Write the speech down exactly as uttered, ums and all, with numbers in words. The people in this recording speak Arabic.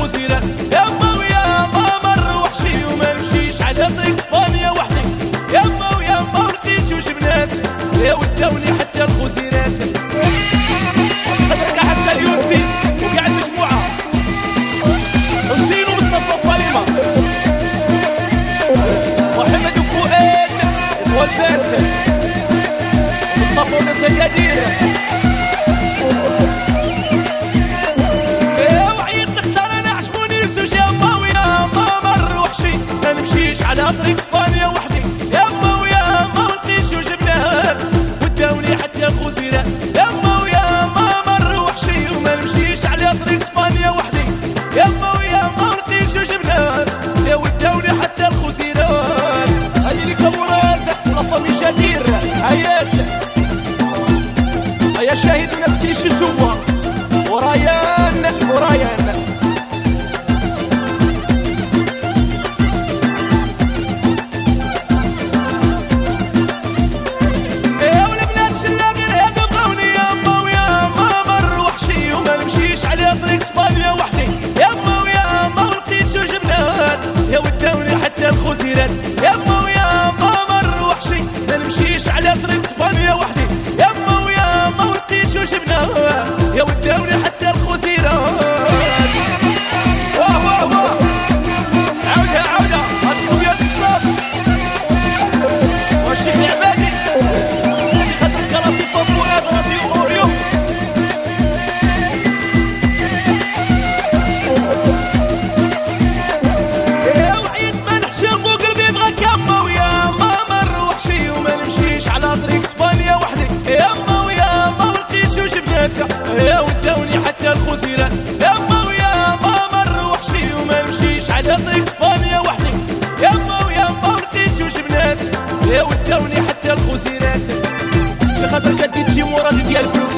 الخزيرات. يما ويما نروح شي وما نمشيش على طريق اسبانيا وحدي. يما ويما ولقيت جوج بنات يا وداوني حتى الخزيرات. هذاك حسن اليونسي وكاع المجموعة حسين ومصطفى وباليما محمد وفؤاد والفات مصطفى وناس أكادير. يا وعيت نختار انا عجبوني الزوج. يما ويما ما نروح شي ما نمشيش على طريق اسبانيا وحدي. يما ويما ولقيت جوج بنات وداوني حتى الخزيرات. يما ويما ما نروح شي وما نمشيش على طريق اسبانيا وحدي. يما ويما ولقيت جوج بنات يا وداوني حتى الخزيرات. هذه اللي كبرات لافامي جدير حياة يا شاهد وناس كيشي سوا وريان وريان. يا والبنات شلا غير هادو بغاوني. يما ويما ما نروح شي وما نمشيش على طريق اسبانيا وحدي. يما ويما ولقيت جوج بنات يا وداوني حتى الخزيرات. يما ويما ما نروح شي ما نمشيش على طريق اسبانيا وحدي. يما ويما ولقيت جوج بنات يا وداوني حتى الخزيرات. واه واه واه عودة عودة هاد الصبيان الصاف والشيخ العبادي خاطر كراتي فواد راديو اوريو. يا وعيت ما نحشم وقلبي بغاك. يما ويما ما نروح شي وما نمشيش على طريق اسبانيا وحدي. يما ويما ولقيت جوج بنات يا وداوني حتى الخزيرات. يما ويما ما نروح شي وما نمشيش على طريق اسبانيا وحدي. يما ويما ولقيت جوج بنات يا وداوني حتى الخزيرات. خاطر كديت شي مراد ديال